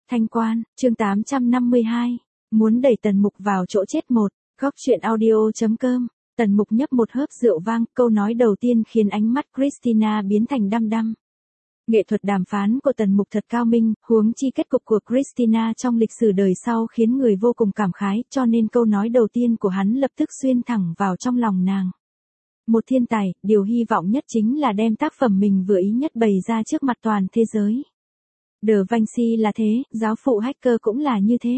Thanh Quan, chương 852. Muốn đẩy Tần Mục vào chỗ chết một. Góc truyện audio.com. Tần Mục nhấp một hớp rượu vang, câu nói đầu tiên khiến ánh mắt Christina biến thành đăm đăm. Nghệ thuật đàm phán của Tần Mục thật cao minh, huống chi kết cục của Christina trong lịch sử đời sau khiến người vô cùng cảm khái, cho nên câu nói đầu tiên của hắn lập tức xuyên thẳng vào trong lòng nàng. Một thiên tài, điều hy vọng nhất chính là đem tác phẩm mình vừa ý nhất bày ra trước mặt toàn thế giới. Da Vinci là thế, giáo phụ hacker cũng là như thế.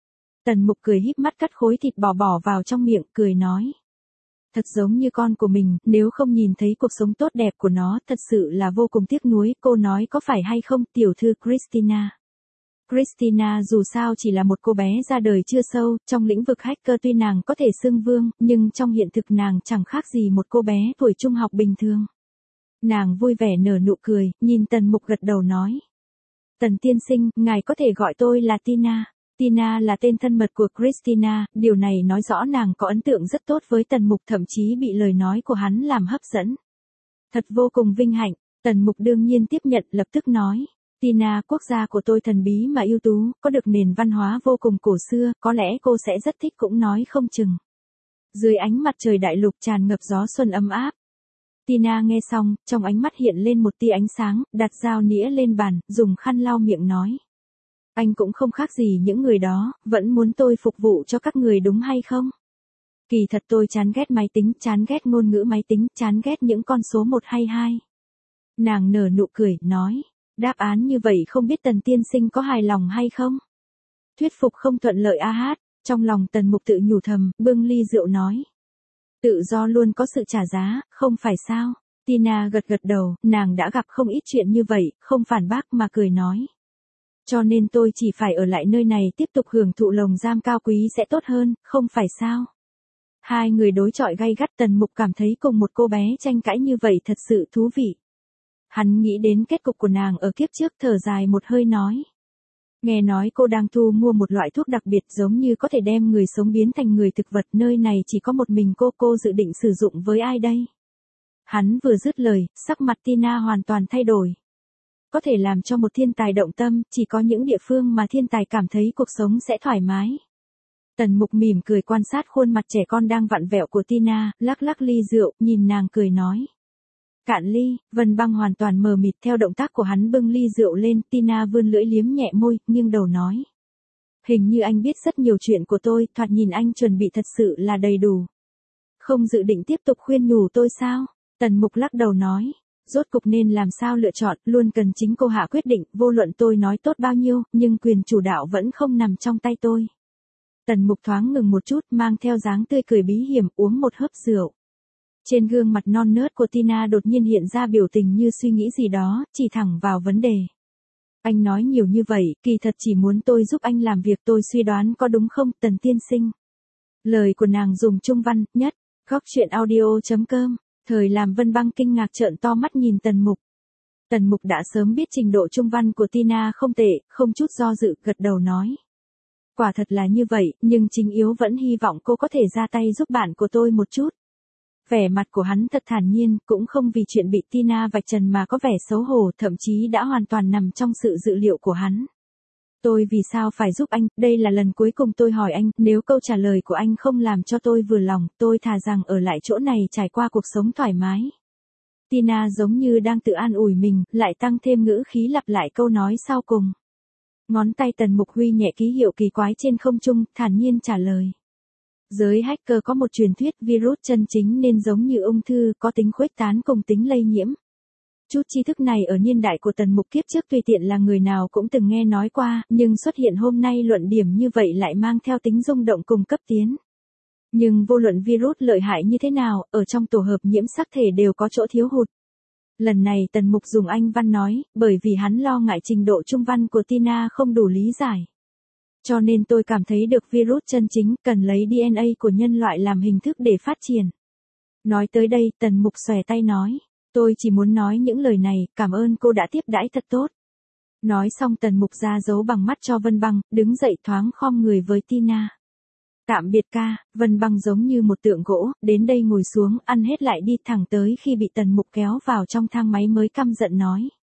Tần Mục cười híp mắt cắt khối thịt bò bỏ vào trong miệng, cười nói. Thật giống như con của mình, nếu không nhìn thấy cuộc sống tốt đẹp của nó, thật sự là vô cùng tiếc nuối, cô nói có phải hay không, tiểu thư Christina. Christina dù sao chỉ là một cô bé ra đời chưa sâu, trong lĩnh vực hacker tuy nàng có thể xưng vương, nhưng trong hiện thực nàng chẳng khác gì một cô bé tuổi trung học bình thường. Nàng vui vẻ nở nụ cười, nhìn Tần Mục gật đầu nói. Tần tiên sinh, ngài có thể gọi tôi là Tina. Tina là tên thân mật của Christina, điều này nói rõ nàng có ấn tượng rất tốt với Tần Mục, thậm chí bị lời nói của hắn làm hấp dẫn. Thật vô cùng vinh hạnh, Tần Mục đương nhiên tiếp nhận, lập tức nói. Tina, quốc gia của tôi thần bí mà ưu tú, có được nền văn hóa vô cùng cổ xưa, có lẽ cô sẽ rất thích cũng nói không chừng. Dưới ánh mặt trời đại lục tràn ngập gió xuân ấm áp. Tina nghe xong, trong ánh mắt hiện lên một tia ánh sáng, đặt dao nĩa lên bàn, dùng khăn lau miệng nói. Anh cũng không khác gì những người đó, vẫn muốn tôi phục vụ cho các người đúng hay không? Kỳ thật tôi chán ghét máy tính, chán ghét ngôn ngữ máy tính, chán ghét những con số 1 hay 2. Nàng nở nụ cười, nói. Đáp án như vậy không biết Tần tiên sinh có hài lòng hay không? Thuyết phục không thuận lợi a hát, trong lòng Tần Mục tự nhủ thầm, bưng ly rượu nói. Tự do luôn có sự trả giá, không phải sao? Tina gật gật đầu, nàng đã gặp không ít chuyện như vậy, không phản bác mà cười nói. Cho nên tôi chỉ phải ở lại nơi này tiếp tục hưởng thụ lồng giam cao quý sẽ tốt hơn, không phải sao? Hai người đối chọi gay gắt, Tần Mục cảm thấy cùng một cô bé tranh cãi như vậy thật sự thú vị. Hắn nghĩ đến kết cục của nàng ở kiếp trước, thở dài một hơi nói. Nghe nói cô đang thu mua một loại thuốc đặc biệt giống như có thể đem người sống biến thành người thực vật, nơi này chỉ có một mình cô dự định sử dụng với ai đây? Hắn vừa dứt lời, sắc mặt Tina hoàn toàn thay đổi. Có thể làm cho một thiên tài động tâm, chỉ có những địa phương mà thiên tài cảm thấy cuộc sống sẽ thoải mái. Tần Mục mỉm cười quan sát khuôn mặt trẻ con đang vặn vẹo của Tina, lắc lắc ly rượu, nhìn nàng cười nói. Cạn ly, Vân Băng hoàn toàn mờ mịt theo động tác của hắn bưng ly rượu lên, Tina vươn lưỡi liếm nhẹ môi, nghiêng đầu nói. Hình như anh biết rất nhiều chuyện của tôi, thoạt nhìn anh chuẩn bị thật sự là đầy đủ. Không dự định tiếp tục khuyên nhủ tôi sao? Tần Mục lắc đầu nói. Rốt cục nên làm sao lựa chọn, luôn cần chính cô hạ quyết định, vô luận tôi nói tốt bao nhiêu, nhưng quyền chủ đạo vẫn không nằm trong tay tôi. Tần Mục thoáng ngừng một chút, mang theo dáng tươi cười bí hiểm, uống một hớp rượu. Trên gương mặt non nớt của Tina đột nhiên hiện ra biểu tình như suy nghĩ gì đó, chỉ thẳng vào vấn đề. Anh nói nhiều như vậy, kỳ thật chỉ muốn tôi giúp anh làm việc, tôi suy đoán có đúng không, Tần tiên sinh? Lời của nàng dùng trung văn, nhất, góc truyện audio.com. Thời làm Vân Băng kinh ngạc trợn to mắt nhìn Tần Mục. Tần Mục đã sớm biết trình độ trung văn của Tina không tệ, không chút do dự, gật đầu nói. Quả thật là như vậy, nhưng chính yếu vẫn hy vọng cô có thể ra tay giúp bạn của tôi một chút. Vẻ mặt của hắn thật thản nhiên, cũng không vì chuyện bị Tina vạch trần mà có vẻ xấu hổ, thậm chí đã hoàn toàn nằm trong sự dự liệu của hắn. Tôi vì sao phải giúp anh, đây là lần cuối cùng tôi hỏi anh, nếu câu trả lời của anh không làm cho tôi vừa lòng, tôi thà rằng ở lại chỗ này trải qua cuộc sống thoải mái. Tina giống như đang tự an ủi mình, lại tăng thêm ngữ khí lặp lại câu nói sau cùng. Ngón tay Tần Mục huy nhẹ ký hiệu kỳ quái trên không trung, thản nhiên trả lời. Giới hacker có một truyền thuyết virus chân chính nên giống như ung thư, có tính khuếch tán cùng tính lây nhiễm. Chút tri thức này ở niên đại của Tần Mục kiếp trước tùy tiện là người nào cũng từng nghe nói qua, nhưng xuất hiện hôm nay luận điểm như vậy lại mang theo tính rung động cùng cấp tiến. Nhưng vô luận virus lợi hại như thế nào, ở trong tổ hợp nhiễm sắc thể đều có chỗ thiếu hụt. Lần này Tần Mục dùng Anh văn nói, bởi vì hắn lo ngại trình độ trung văn của Tina không đủ lý giải. Cho nên tôi cảm thấy được virus chân chính cần lấy DNA của nhân loại làm hình thức để phát triển. Nói tới đây, Tần Mục xòe tay nói. Tôi chỉ muốn nói những lời này, cảm ơn cô đã tiếp đãi thật tốt. Nói xong Tần Mục ra dấu bằng mắt cho Vân Băng, đứng dậy thoáng khom người với Tina. Tạm biệt ca, Vân Băng giống như một tượng gỗ, đến đây ngồi xuống, ăn hết lại đi, thẳng tới khi bị Tần Mục kéo vào trong thang máy mới căm giận nói.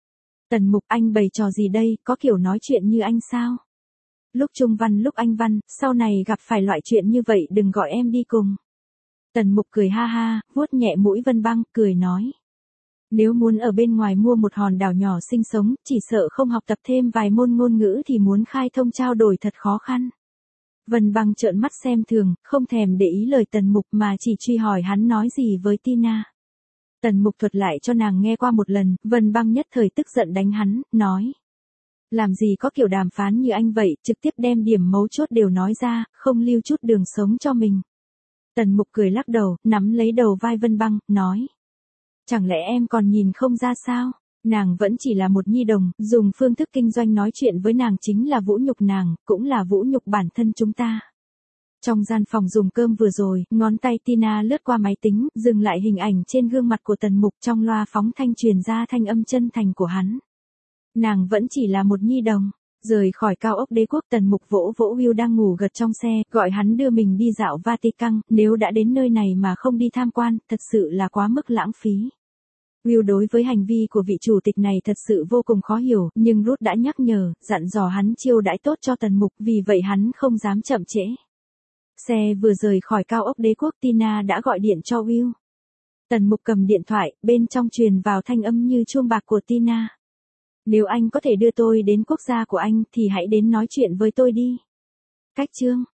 Tần Mục, anh bày trò gì đây, có kiểu nói chuyện như anh sao? Lúc Trung Văn lúc anh Văn, sau này gặp phải loại chuyện như vậy đừng gọi em đi cùng. Tần Mục cười ha ha, vuốt nhẹ mũi Vân Băng, cười nói. Nếu muốn ở bên ngoài mua một hòn đảo nhỏ sinh sống, chỉ sợ không học tập thêm vài môn ngôn ngữ thì muốn khai thông trao đổi thật khó khăn. Vân Băng trợn mắt xem thường, không thèm để ý lời Tần Mục mà chỉ truy hỏi hắn nói gì với Tina. Tần Mục thuật lại cho nàng nghe qua một lần, Vân Băng nhất thời tức giận đánh hắn, nói. Làm gì có kiểu đàm phán như anh vậy, trực tiếp đem điểm mấu chốt đều nói ra, không lưu chút đường sống cho mình. Tần Mục cười lắc đầu, nắm lấy đầu vai Vân Băng, nói. Chẳng lẽ em còn nhìn không ra sao? Nàng vẫn chỉ là một nhi đồng, dùng phương thức kinh doanh nói chuyện với nàng chính là vũ nhục nàng, cũng là vũ nhục bản thân chúng ta. Trong gian phòng dùng cơm vừa rồi, ngón tay Tina lướt qua máy tính, dừng lại hình ảnh trên gương mặt của Tần Mục, trong loa phóng thanh truyền ra thanh âm chân thành của hắn. Nàng vẫn chỉ là một nhi đồng. Rời khỏi cao ốc Đế quốc, Tần Mục vỗ vỗ Will đang ngủ gật trong xe, gọi hắn đưa mình đi dạo Vatican, nếu đã đến nơi này mà không đi tham quan, thật sự là quá mức lãng phí. Will đối với hành vi của vị chủ tịch này thật sự vô cùng khó hiểu, nhưng Ruth đã nhắc nhở, dặn dò hắn chiêu đãi tốt cho Tần Mục, vì vậy hắn không dám chậm trễ. Xe vừa rời khỏi cao ốc Đế quốc, Tina đã gọi điện cho Will. Tần Mục cầm điện thoại, bên trong truyền vào thanh âm như chuông bạc của Tina. Nếu anh có thể đưa tôi đến quốc gia của anh thì hãy đến nói chuyện với tôi đi. Cách chương